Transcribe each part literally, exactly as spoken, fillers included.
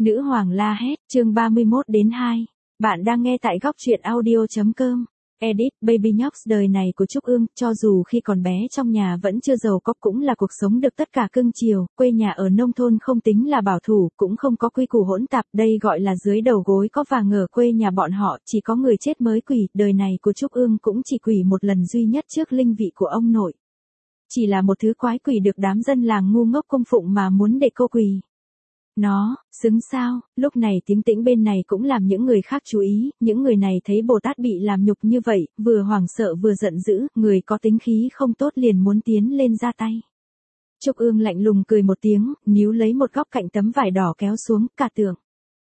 Nữ hoàng la hét, chương ba mươi mốt đến hai. Bạn đang nghe tại góc truyện audio.com. Edit, Baby Nhóc đời này của Trúc Ương, cho dù khi còn bé trong nhà vẫn chưa giàu có cũng là cuộc sống được tất cả cưng chiều, quê nhà ở nông thôn không tính là bảo thủ, cũng không có quy củ hỗn tạp, đây gọi là dưới đầu gối có vàng, ở quê nhà bọn họ, chỉ có người chết mới quỳ, đời này của Trúc Ương cũng chỉ quỳ một lần duy nhất trước linh vị của ông nội. Chỉ là một thứ quái quỷ được đám dân làng ngu ngốc cung phụng mà muốn để cô quỳ. Nó, xứng sao, lúc này tiếng tĩnh bên này cũng làm những người khác chú ý, những người này thấy Bồ Tát bị làm nhục như vậy, vừa hoảng sợ vừa giận dữ, người có tính khí không tốt liền muốn tiến lên ra tay. Trúc Ương lạnh lùng cười một tiếng, níu lấy một góc cạnh tấm vải đỏ kéo xuống, cả tượng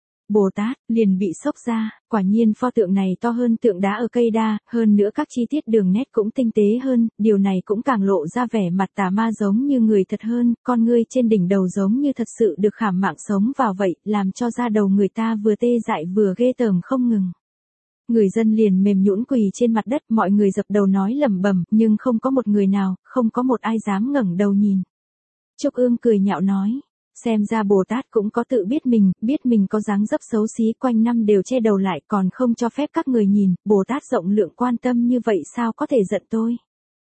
Bồ Tát liền bị xốc ra, quả nhiên pho tượng này to hơn tượng đá ở cây đa, hơn nữa các chi tiết đường nét cũng tinh tế hơn, điều này cũng càng lộ ra vẻ mặt tà ma giống như người thật hơn, con ngươi trên đỉnh đầu giống như thật sự được khảm mạng sống vào vậy, làm cho da đầu người ta vừa tê dại vừa ghê tởm không ngừng. Người dân liền mềm nhũn quỳ trên mặt đất, mọi người dập đầu nói lẩm bẩm, nhưng không có một người nào, không có một ai dám ngẩng đầu nhìn. Trúc Ương cười nhạo nói. Xem ra Bồ Tát cũng có tự biết mình, biết mình có dáng dấp xấu xí, quanh năm đều che đầu lại còn không cho phép các người nhìn, Bồ Tát rộng lượng quan tâm như vậy sao có thể giận tôi.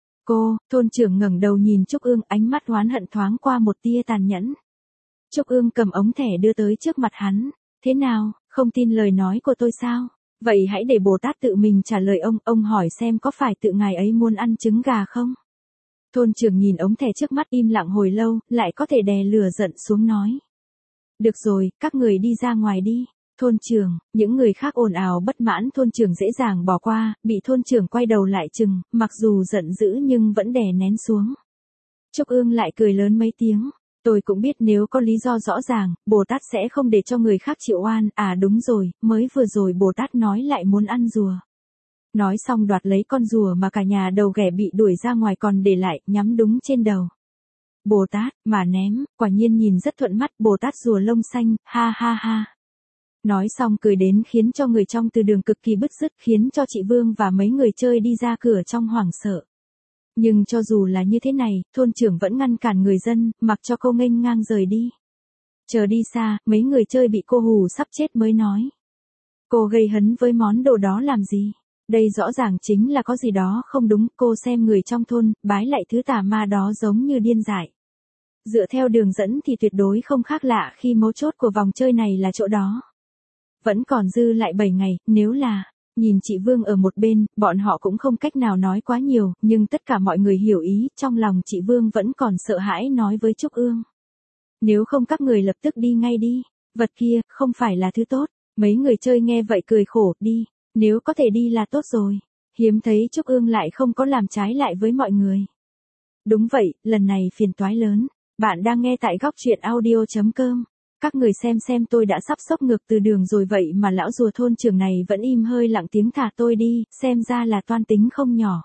Cô, thôn trưởng ngẩng đầu nhìn Trúc Ương, ánh mắt oán hận thoáng qua một tia tàn nhẫn. Trúc Ương cầm ống thẻ đưa tới trước mặt hắn, thế nào, không tin lời nói của tôi sao? Vậy hãy để Bồ Tát tự mình trả lời ông, ông hỏi xem có phải tự ngài ấy muốn ăn trứng gà không? Thôn trưởng nhìn ống thẻ trước mắt im lặng hồi lâu, lại có thể đè lửa giận xuống nói. Được rồi, các người đi ra ngoài đi. Thôn trưởng, những người khác ồn ào bất mãn, thôn trưởng dễ dàng bỏ qua, bị thôn trưởng quay đầu lại chừng, mặc dù giận dữ nhưng vẫn đè nén xuống. Trúc Ương lại cười lớn mấy tiếng. Tôi cũng biết nếu có lý do rõ ràng, Bồ Tát sẽ không để cho người khác chịu oan, à đúng rồi, mới vừa rồi Bồ Tát nói lại muốn ăn rùa. Nói xong đoạt lấy con rùa mà cả nhà đầu ghẻ bị đuổi ra ngoài còn để lại, nhắm đúng trên đầu. Bồ Tát, mà ném, quả nhiên nhìn rất thuận mắt, Bồ Tát rùa lông xanh, ha ha ha. Nói xong cười đến khiến cho người trong từ đường cực kỳ bứt rứt, khiến cho chị Vương và mấy người chơi đi ra cửa trong hoảng sợ. Nhưng cho dù là như thế này, thôn trưởng vẫn ngăn cản người dân, mặc cho cô nghênh ngang rời đi. Chờ đi xa, mấy người chơi bị cô hù sắp chết mới nói. Cô gây hấn với món đồ đó làm gì? Đây rõ ràng chính là có gì đó không đúng, cô xem người trong thôn, bái lại thứ tà ma đó giống như điên dại. Dựa theo đường dẫn thì tuyệt đối không khác lạ khi mấu chốt của vòng chơi này là chỗ đó. Vẫn còn dư lại bảy ngày, nếu là, nhìn chị Vương ở một bên, bọn họ cũng không cách nào nói quá nhiều, nhưng tất cả mọi người hiểu ý, trong lòng chị Vương vẫn còn sợ hãi nói với Trúc Ương. Nếu không các người lập tức đi ngay đi, vật kia, không phải là thứ tốt, mấy người chơi nghe vậy cười khổ, đi. Nếu có thể đi là tốt rồi. Hiếm thấy Trúc Ương lại không có làm trái lại với mọi người. Đúng vậy, lần này phiền toái lớn. Bạn đang nghe tại góc truyện audio.com. Các người xem xem tôi đã sắp sốc ngược từ đường rồi vậy mà lão rùa thôn trưởng này vẫn im hơi lặng tiếng thả tôi đi, xem ra là toan tính không nhỏ.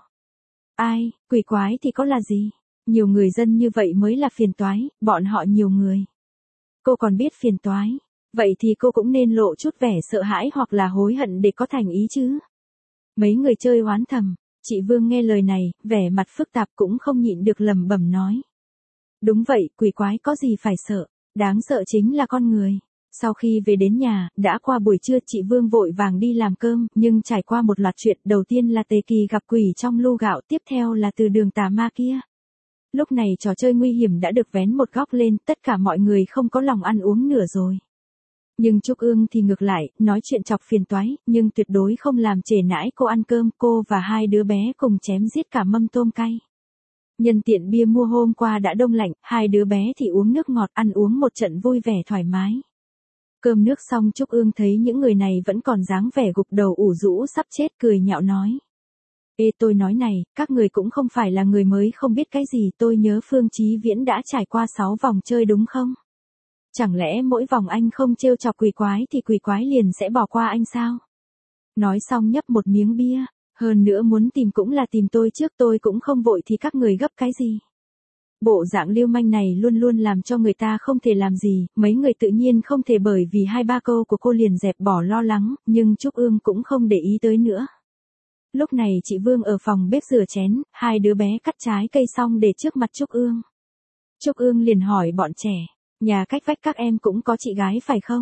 Ai, quỷ quái thì có là gì? Nhiều người dân như vậy mới là phiền toái, bọn họ nhiều người. Cô còn biết phiền toái. Vậy thì cô cũng nên lộ chút vẻ sợ hãi hoặc là hối hận để có thành ý chứ. Mấy người chơi oán thầm, chị Vương nghe lời này, vẻ mặt phức tạp cũng không nhịn được lẩm bẩm nói. Đúng vậy, quỷ quái có gì phải sợ, đáng sợ chính là con người. Sau khi về đến nhà, đã qua buổi trưa chị Vương vội vàng đi làm cơm, nhưng trải qua một loạt chuyện, đầu tiên là Tề Kỳ gặp quỷ trong lu gạo, tiếp theo là từ đường tà ma kia. Lúc này trò chơi nguy hiểm đã được vén một góc lên, tất cả mọi người không có lòng ăn uống nữa rồi. Nhưng Trúc Ương thì ngược lại, nói chuyện chọc phiền toái, nhưng tuyệt đối không làm trễ nải cô ăn cơm, cô và hai đứa bé cùng chém giết cả mâm tôm cay. Nhân tiện bia mua hôm qua đã đông lạnh, hai đứa bé thì uống nước ngọt, ăn uống một trận vui vẻ thoải mái. Cơm nước xong Trúc Ương thấy những người này vẫn còn dáng vẻ gục đầu ủ rũ sắp chết, cười nhạo nói. Ê tôi nói này, các người cũng không phải là người mới không biết cái gì, tôi nhớ Phương Chí Viễn đã trải qua sáu vòng chơi đúng không? Chẳng lẽ mỗi vòng anh không trêu chọc quỷ quái thì quỷ quái liền sẽ bỏ qua anh sao? Nói xong nhấp một miếng bia, hơn nữa muốn tìm cũng là tìm tôi trước, tôi cũng không vội thì các người gấp cái gì? Bộ dạng lưu manh này luôn luôn làm cho người ta không thể làm gì, mấy người tự nhiên không thể bởi vì hai ba câu của cô liền dẹp bỏ lo lắng, nhưng Trúc Ương cũng không để ý tới nữa. Lúc này chị Vương ở phòng bếp rửa chén, hai đứa bé cắt trái cây xong để trước mặt Trúc Ương. Trúc Ương liền hỏi bọn trẻ. Nhà cách vách các em cũng có chị gái phải không?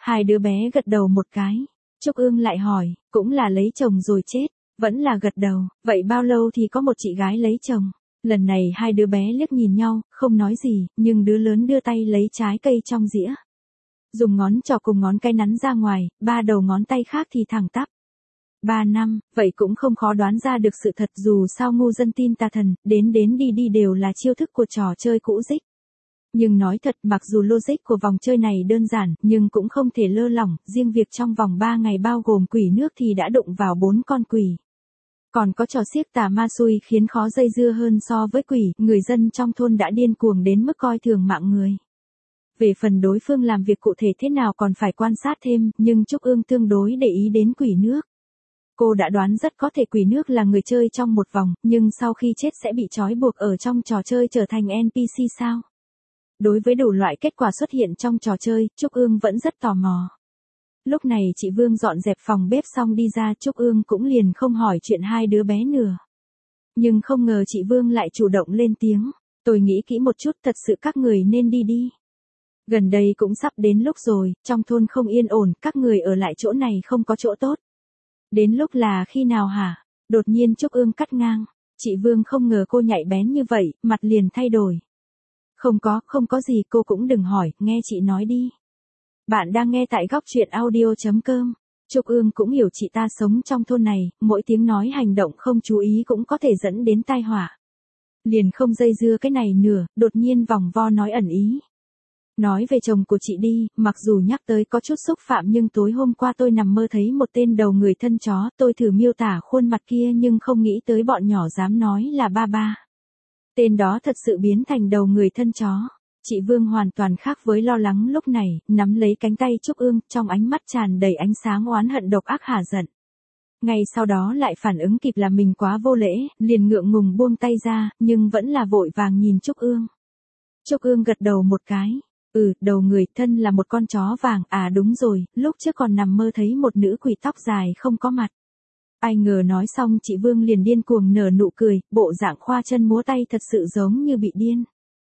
Hai đứa bé gật đầu một cái. Trúc Ương lại hỏi, cũng là lấy chồng rồi chết, vẫn là gật đầu, vậy bao lâu thì có một chị gái lấy chồng? Lần này hai đứa bé liếc nhìn nhau, không nói gì, nhưng đứa lớn đưa tay lấy trái cây trong dĩa. Dùng ngón trỏ cùng ngón cái nắn ra ngoài, ba đầu ngón tay khác thì thẳng tắp. Ba năm, vậy cũng không khó đoán ra được sự thật, dù sao ngu dân tin tà thần, đến đến đi đi đều là chiêu thức của trò chơi cũ dích. Nhưng nói thật, mặc dù logic của vòng chơi này đơn giản, nhưng cũng không thể lơ lỏng, riêng việc trong vòng ba ngày bao gồm quỷ nước thì đã đụng vào bốn con quỷ. Còn có trò xiếc tà ma xui khiến khó dây dưa hơn so với quỷ, người dân trong thôn đã điên cuồng đến mức coi thường mạng người. Về phần đối phương làm việc cụ thể thế nào còn phải quan sát thêm, nhưng Trúc Ương tương đối để ý đến quỷ nước. Cô đã đoán rất có thể quỷ nước là người chơi trong một vòng, nhưng sau khi chết sẽ bị trói buộc ở trong trò chơi trở thành en pê xê sao? Đối với đủ loại kết quả xuất hiện trong trò chơi, Trúc Ương vẫn rất tò mò. Lúc này chị Vương dọn dẹp phòng bếp xong đi ra, Trúc Ương cũng liền không hỏi chuyện hai đứa bé nữa. Nhưng không ngờ chị Vương lại chủ động lên tiếng, tôi nghĩ kỹ một chút, thật sự các người nên đi đi. Gần đây cũng sắp đến lúc rồi, trong thôn không yên ổn, các người ở lại chỗ này không có chỗ tốt. Đến lúc là khi nào hả? Đột nhiên Trúc Ương cắt ngang. Chị Vương không ngờ cô nhạy bén như vậy, mặt liền thay đổi. Không có, không có gì, cô cũng đừng hỏi, nghe chị nói đi. Bạn đang nghe tại góc truyện audio chấm com. Trúc Ương cũng hiểu chị ta sống trong thôn này, mỗi tiếng nói hành động không chú ý cũng có thể dẫn đến tai họa. Liền không dây dưa cái này nửa, đột nhiên vòng vo nói ẩn ý. Nói về chồng của chị đi, mặc dù nhắc tới có chút xúc phạm nhưng tối hôm qua tôi nằm mơ thấy một tên đầu người thân chó, tôi thử miêu tả khuôn mặt kia nhưng không nghĩ tới bọn nhỏ dám nói là ba ba. Tên đó thật sự biến thành đầu người thân chó. Chị Vương hoàn toàn khác với lo lắng lúc này, nắm lấy cánh tay Trúc Ương, trong ánh mắt tràn đầy ánh sáng oán hận độc ác hả giận. Ngay sau đó lại phản ứng kịp là mình quá vô lễ, liền ngượng ngùng buông tay ra, nhưng vẫn là vội vàng nhìn Trúc Ương. Trúc Ương gật đầu một cái. Ừ, đầu người thân là một con chó vàng, à đúng rồi, lúc trước còn nằm mơ thấy một nữ quỷ tóc dài không có mặt. Ai ngờ nói xong chị Vương liền điên cuồng nở nụ cười, bộ dạng khoa chân múa tay thật sự giống như bị điên.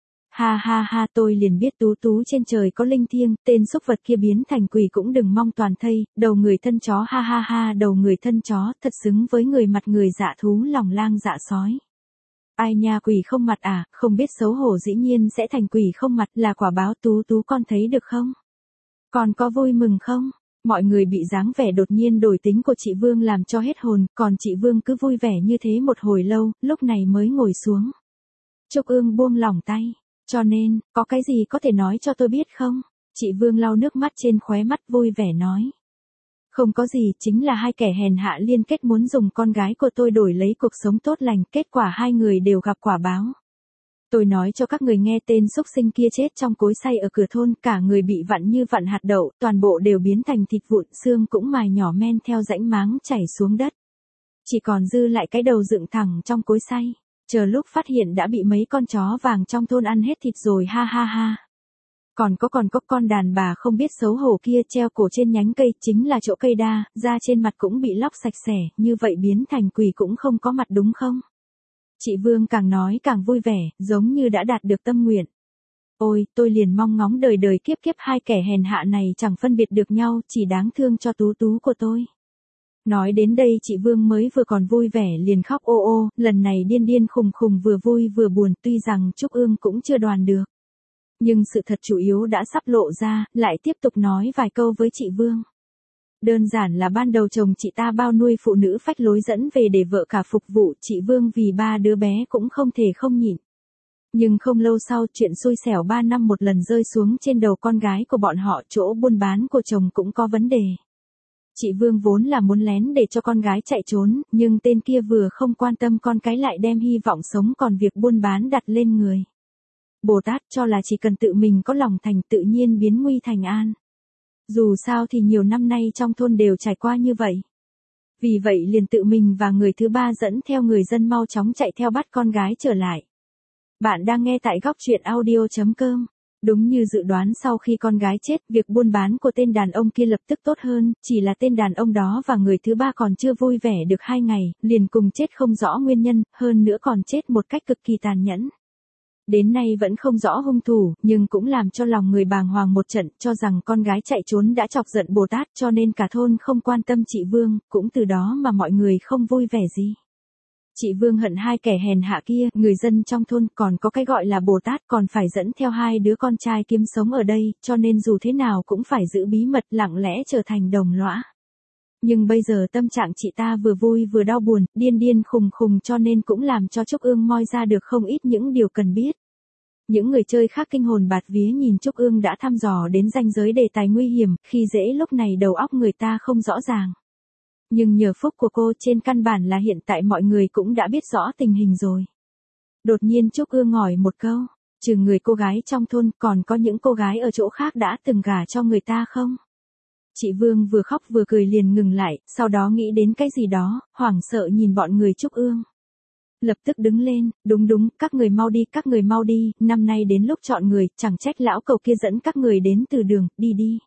Ha ha ha, tôi liền biết tú tú trên trời có linh thiêng, tên xúc vật kia biến thành quỷ cũng đừng mong toàn thây, đầu người thân chó, ha ha ha, đầu người thân chó, thật xứng với người mặt người dạ thú lòng lang dạ sói. Ai nha, quỷ không mặt à, không biết xấu hổ dĩ nhiên sẽ thành quỷ không mặt, là quả báo. Tú tú con thấy được không? Còn có vui mừng không? Mọi người bị dáng vẻ đột nhiên đổi tính của chị Vương làm cho hết hồn, còn chị Vương cứ vui vẻ như thế một hồi lâu, lúc này mới ngồi xuống. Trúc Ương buông lỏng tay, cho nên, có cái gì có thể nói cho tôi biết không? Chị Vương lau nước mắt trên khóe mắt vui vẻ nói. Không có gì, chính là hai kẻ hèn hạ liên kết muốn dùng con gái của tôi đổi lấy cuộc sống tốt lành, kết quả hai người đều gặp quả báo. Tôi nói cho các người nghe, tên xúc sinh kia chết trong cối xay ở cửa thôn, cả người bị vặn như vặn hạt đậu, toàn bộ đều biến thành thịt vụn, xương cũng mài nhỏ men theo rãnh máng chảy xuống đất. Chỉ còn dư lại cái đầu dựng thẳng trong cối xay, chờ lúc phát hiện đã bị mấy con chó vàng trong thôn ăn hết thịt rồi, ha ha ha. Còn có còn có con đàn bà không biết xấu hổ kia treo cổ trên nhánh cây, chính là chỗ cây đa, da trên mặt cũng bị lóc sạch sẽ, như vậy biến thành quỷ cũng không có mặt đúng không? Chị Vương càng nói càng vui vẻ, giống như đã đạt được tâm nguyện. Ôi, tôi liền mong ngóng đời đời kiếp kiếp hai kẻ hèn hạ này chẳng phân biệt được nhau, chỉ đáng thương cho tú tú của tôi. Nói đến đây chị Vương mới vừa còn vui vẻ liền khóc ô ô, lần này điên điên khùng khùng, vừa vui vừa buồn, tuy rằng Trúc Ương cũng chưa đoán được. Nhưng sự thật chủ yếu đã sắp lộ ra, lại tiếp tục nói vài câu với chị Vương. Đơn giản là ban đầu chồng chị ta bao nuôi phụ nữ phách lối dẫn về để vợ cả phục vụ, chị Vương vì ba đứa bé cũng không thể không nhịn. Nhưng không lâu sau chuyện xui xẻo ba năm một lần rơi xuống trên đầu con gái của bọn họ, chỗ buôn bán của chồng cũng có vấn đề. Chị Vương vốn là muốn lén để cho con gái chạy trốn, nhưng tên kia vừa không quan tâm con cái lại đem hy vọng sống còn việc buôn bán đặt lên người. Bồ Tát cho là chỉ cần tự mình có lòng thành tự nhiên biến nguy thành an. Dù sao thì nhiều năm nay trong thôn đều trải qua như vậy. Vì vậy liền tự mình và người thứ ba dẫn theo người dân mau chóng chạy theo bắt con gái trở lại. Bạn đang nghe tại góc truyện audio chấm com. Đúng như dự đoán, sau khi con gái chết, việc buôn bán của tên đàn ông kia lập tức tốt hơn, chỉ là tên đàn ông đó và người thứ ba còn chưa vui vẻ được hai ngày, liền cùng chết không rõ nguyên nhân, hơn nữa còn chết một cách cực kỳ tàn nhẫn. Đến nay vẫn không rõ hung thủ, nhưng cũng làm cho lòng người bàng hoàng một trận, cho rằng con gái chạy trốn đã chọc giận Bồ Tát, cho nên cả thôn không quan tâm chị Vương, cũng từ đó mà mọi người không vui vẻ gì. Chị Vương hận hai kẻ hèn hạ kia, người dân trong thôn còn có cái gọi là Bồ Tát còn phải dẫn theo hai đứa con trai kiếm sống ở đây, cho nên dù thế nào cũng phải giữ bí mật, lặng lẽ trở thành đồng lõa. Nhưng bây giờ tâm trạng chị ta vừa vui vừa đau buồn, điên điên khùng khùng, cho nên cũng làm cho Trúc Ương moi ra được không ít những điều cần biết. Những người chơi khác kinh hồn bạt vía nhìn Trúc Ương đã thăm dò đến ranh giới đề tài nguy hiểm, khi dễ lúc này đầu óc người ta không rõ ràng. Nhưng nhờ phúc của cô, trên căn bản là hiện tại mọi người cũng đã biết rõ tình hình rồi. Đột nhiên Trúc Ương hỏi một câu, trừ người cô gái trong thôn còn có những cô gái ở chỗ khác đã từng gả cho người ta không? Chị Vương vừa khóc vừa cười liền ngừng lại, sau đó nghĩ đến cái gì đó, hoảng sợ nhìn bọn người Trúc Ương. Lập tức đứng lên, đúng đúng, các người mau đi, các người mau đi, năm nay đến lúc chọn người, chẳng trách lão cẩu kia dẫn các người đến từ đường, đi đi.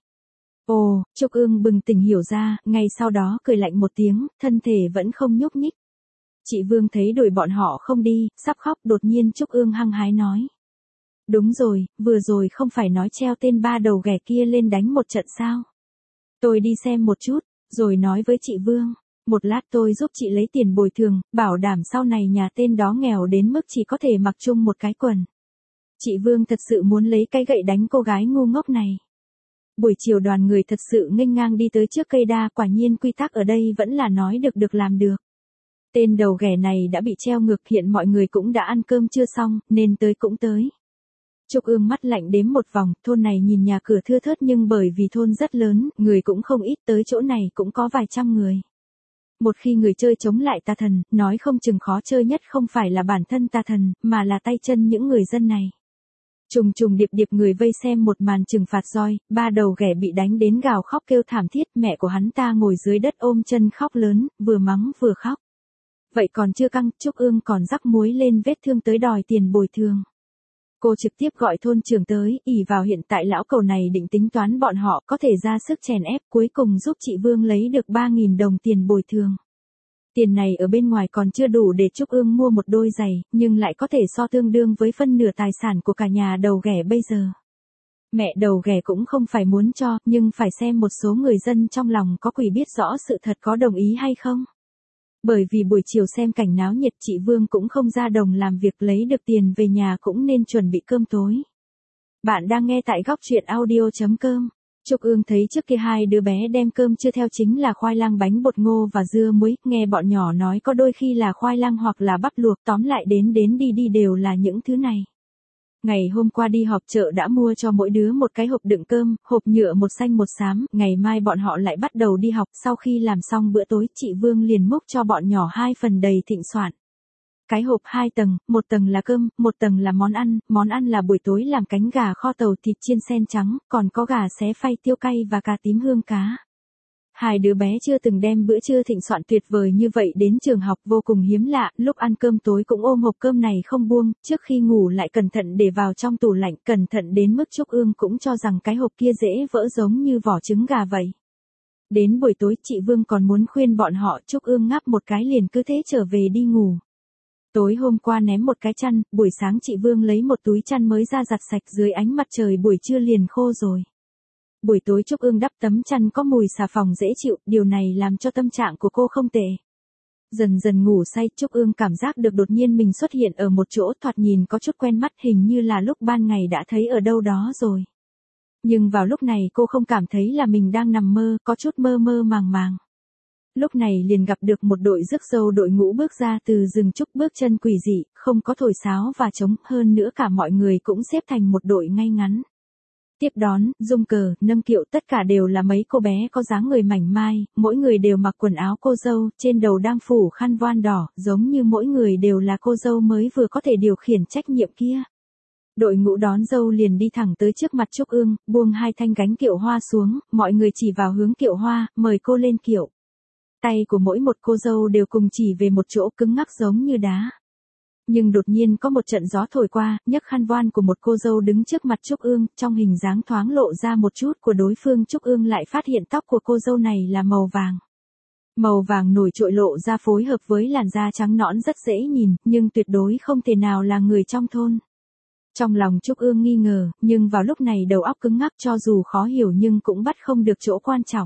Ồ, Trúc Ương bừng tỉnh hiểu ra, ngay sau đó cười lạnh một tiếng, thân thể vẫn không nhúc nhích. Chị Vương thấy đuổi bọn họ không đi, sắp khóc, đột nhiên Trúc Ương hăng hái nói. Đúng rồi, vừa rồi không phải nói treo tên ba đầu ghẻ kia lên đánh một trận sao? Tôi đi xem một chút, rồi nói với chị Vương, một lát tôi giúp chị lấy tiền bồi thường, bảo đảm sau này nhà tên đó nghèo đến mức chỉ có thể mặc chung một cái quần. Chị Vương thật sự muốn lấy cái gậy đánh cô gái ngu ngốc này. Buổi chiều đoàn người thật sự nghênh ngang đi tới trước cây đa, quả nhiên quy tắc ở đây vẫn là nói được được làm được. Tên đầu ghẻ này đã bị treo ngược, hiện mọi người cũng đã ăn cơm chưa xong, nên tới cũng tới. Trúc Ương mắt lạnh đếm một vòng, thôn này nhìn nhà cửa thưa thớt nhưng bởi vì thôn rất lớn, người cũng không ít, tới chỗ này cũng có vài trăm người. Một khi người chơi chống lại tà thần, nói không chừng khó chơi nhất không phải là bản thân tà thần, mà là tay chân những người dân này. Trùng trùng điệp điệp người vây xem một màn trừng phạt roi, ba đầu ghẻ bị đánh đến gào khóc kêu thảm thiết, mẹ của hắn ta ngồi dưới đất ôm chân khóc lớn, vừa mắng vừa khóc. Vậy còn chưa căng, Trúc Ương còn rắc muối lên vết thương tới đòi tiền bồi thường. Cô trực tiếp gọi thôn trưởng tới, ỷ vào hiện tại lão cẩu này định tính toán bọn họ có thể ra sức chèn ép, cuối cùng giúp chị Vương lấy được ba nghìn đồng tiền bồi thường. Tiền này ở bên ngoài còn chưa đủ để Trúc Ương mua một đôi giày, nhưng lại có thể so tương đương với phân nửa tài sản của cả nhà đầu ghẻ bây giờ. Mẹ đầu ghẻ cũng không phải muốn cho, nhưng phải xem một số người dân trong lòng có quỷ biết rõ sự thật có đồng ý hay không. Bởi vì buổi chiều xem cảnh náo nhiệt, chị Vương cũng không ra đồng làm việc, lấy được tiền về nhà cũng nên chuẩn bị cơm tối. Bạn đang nghe tại góc truyện audio chấm com. Trúc Ương thấy trước kia hai đứa bé đem cơm chưa theo chính là khoai lang bánh bột ngô và dưa muối, nghe bọn nhỏ nói có đôi khi là khoai lang hoặc là bắp luộc, tóm lại đến đến đi đi đều là những thứ này. Ngày hôm qua đi họp chợ đã mua cho mỗi đứa một cái hộp đựng cơm, hộp nhựa một xanh một xám, ngày mai bọn họ lại bắt đầu đi học, sau khi làm xong bữa tối, chị Vương liền múc cho bọn nhỏ hai phần đầy thịnh soạn. Cái hộp hai tầng, một tầng là cơm, một tầng là món ăn, món ăn là buổi tối làm cánh gà kho tàu thịt chiên sen trắng, còn có gà xé phay tiêu cay và cà tím hương cá. Hai đứa bé chưa từng đem bữa trưa thịnh soạn tuyệt vời như vậy đến trường học, vô cùng hiếm lạ, lúc ăn cơm tối cũng ôm hộp cơm này không buông, trước khi ngủ lại cẩn thận để vào trong tủ lạnh, cẩn thận đến mức Trúc Ương cũng cho rằng cái hộp kia dễ vỡ giống như vỏ trứng gà vậy. Đến buổi tối chị Vương còn muốn khuyên bọn họ, Trúc Ương ngáp một cái liền cứ thế trở về đi ngủ. Tối hôm qua ném một cái chăn, buổi sáng chị Vương lấy một túi chăn mới ra giặt sạch, dưới ánh mặt trời buổi trưa liền khô rồi. Buổi tối Trúc Ương đắp tấm chăn có mùi xà phòng dễ chịu, điều này làm cho tâm trạng của cô không tệ. Dần dần ngủ say, Trúc Ương cảm giác được đột nhiên mình xuất hiện ở một chỗ thoạt nhìn có chút quen mắt, hình như là lúc ban ngày đã thấy ở đâu đó rồi. Nhưng vào lúc này cô không cảm thấy là mình đang nằm mơ, có chút mơ mơ màng màng. Lúc này liền gặp được một đội rước dâu đội ngũ bước ra từ rừng trúc, bước chân quỷ dị, không có thổi sáo và trống, hơn nữa cả mọi người cũng xếp thành một đội ngay ngắn. Tiếp đón, rung cờ, nâng kiệu tất cả đều là mấy cô bé có dáng người mảnh mai, mỗi người đều mặc quần áo cô dâu, trên đầu đang phủ khăn voan đỏ, giống như mỗi người đều là cô dâu mới vừa có thể điều khiển trách nhiệm kia. Đội ngũ đón dâu liền đi thẳng tới trước mặt Trúc Ương, buông hai thanh gánh kiệu hoa xuống, mọi người chỉ vào hướng kiệu hoa, mời cô lên kiệu. Tay của mỗi một cô dâu đều cùng chỉ về một chỗ cứng ngắc giống như đá. Nhưng đột nhiên có một trận gió thổi qua, nhấc khăn voan của một cô dâu đứng trước mặt Trúc Ương, trong hình dáng thoáng lộ ra một chút của đối phương, Trúc Ương lại phát hiện tóc của cô dâu này là màu vàng. Màu vàng nổi trội lộ ra phối hợp với làn da trắng nõn rất dễ nhìn, nhưng tuyệt đối không thể nào là người trong thôn. Trong lòng Trúc Ương nghi ngờ, nhưng vào lúc này đầu óc cứng ngắc cho dù khó hiểu nhưng cũng bắt không được chỗ quan trọng.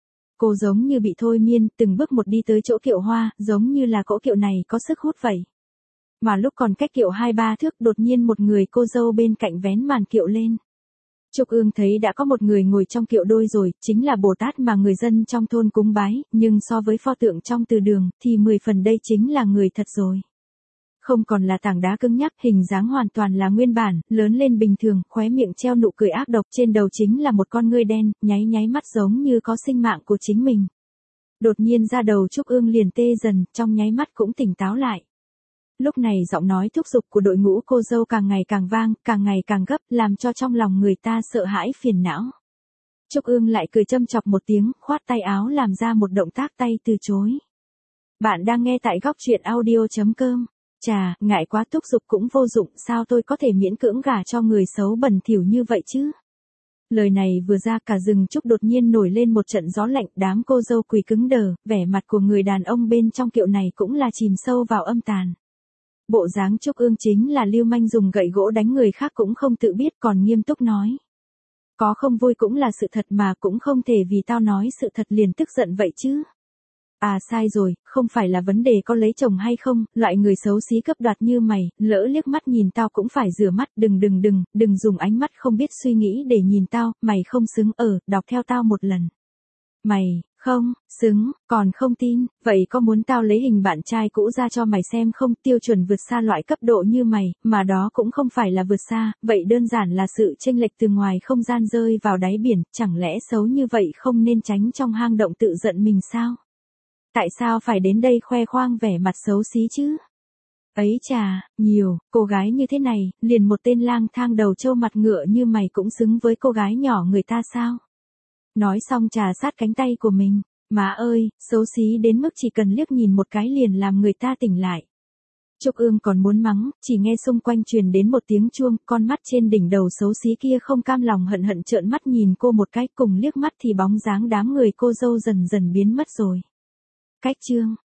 Cô giống như bị thôi miên, từng bước một đi tới chỗ kiệu hoa, giống như là cỗ kiệu này có sức hút vậy. Mà lúc còn cách kiệu hai ba thước đột nhiên một người cô dâu bên cạnh vén màn kiệu lên. Trúc Ương thấy đã có một người ngồi trong kiệu đôi rồi, chính là Bồ Tát mà người dân trong thôn cúng bái, nhưng so với pho tượng trong từ đường, thì mười phần đây chính là người thật rồi. Không còn là tảng đá cứng nhắc, hình dáng hoàn toàn là nguyên bản, lớn lên bình thường, khóe miệng treo nụ cười ác độc, trên đầu chính là một con ngươi đen, nháy nháy mắt giống như có sinh mạng của chính mình. Đột nhiên ra đầu Trúc Ương liền tê dần, trong nháy mắt cũng tỉnh táo lại. Lúc này giọng nói thúc giục của đội ngũ cô dâu càng ngày càng vang, càng ngày càng gấp, làm cho trong lòng người ta sợ hãi phiền não. Trúc Ương lại cười châm chọc một tiếng, khoát tay áo làm ra một động tác tay từ chối. Bạn đang nghe tại góc truyện audio chấm com. Chà, ngại quá, thúc giục cũng vô dụng, sao tôi có thể miễn cưỡng gả cho người xấu bẩn thỉu như vậy chứ? Lời này vừa ra cả rừng trúc đột nhiên nổi lên một trận gió lạnh, đám cô dâu quỳ cứng đờ, vẻ mặt của người đàn ông bên trong kiệu này cũng là chìm sâu vào âm tàn. Bộ dáng Trúc Ương chính là lưu manh dùng gậy gỗ đánh người khác cũng không tự biết, còn nghiêm túc nói. Có không vui cũng là sự thật mà, cũng không thể vì tao nói sự thật liền tức giận vậy chứ. À sai rồi, không phải là vấn đề có lấy chồng hay không, loại người xấu xí cấp đoạt như mày, lỡ liếc mắt nhìn tao cũng phải rửa mắt, đừng đừng đừng, đừng dùng ánh mắt không biết suy nghĩ để nhìn tao, mày không xứng ở, đọc theo tao một lần. Mày, không, xứng, còn không tin, vậy có muốn tao lấy hình bạn trai cũ ra cho mày xem không? Tiêu chuẩn vượt xa loại cấp độ như mày, mà đó cũng không phải là vượt xa, vậy đơn giản là sự chênh lệch từ ngoài không gian rơi vào đáy biển, chẳng lẽ xấu như vậy không nên tránh trong hang động tự giận mình sao? Tại sao phải đến đây khoe khoang vẻ mặt xấu xí chứ? Ấy chà, nhiều, cô gái như thế này, liền một tên lang thang đầu trâu mặt ngựa như mày cũng xứng với cô gái nhỏ người ta sao? Nói xong trà sát cánh tay của mình, má ơi, xấu xí đến mức chỉ cần liếc nhìn một cái liền làm người ta tỉnh lại. Trúc Ương còn muốn mắng, chỉ nghe xung quanh truyền đến một tiếng chuông, con mắt trên đỉnh đầu xấu xí kia không cam lòng hận hận trợn mắt nhìn cô một cái, cùng liếc mắt thì bóng dáng đám người cô dâu dần dần biến mất rồi. Cách chương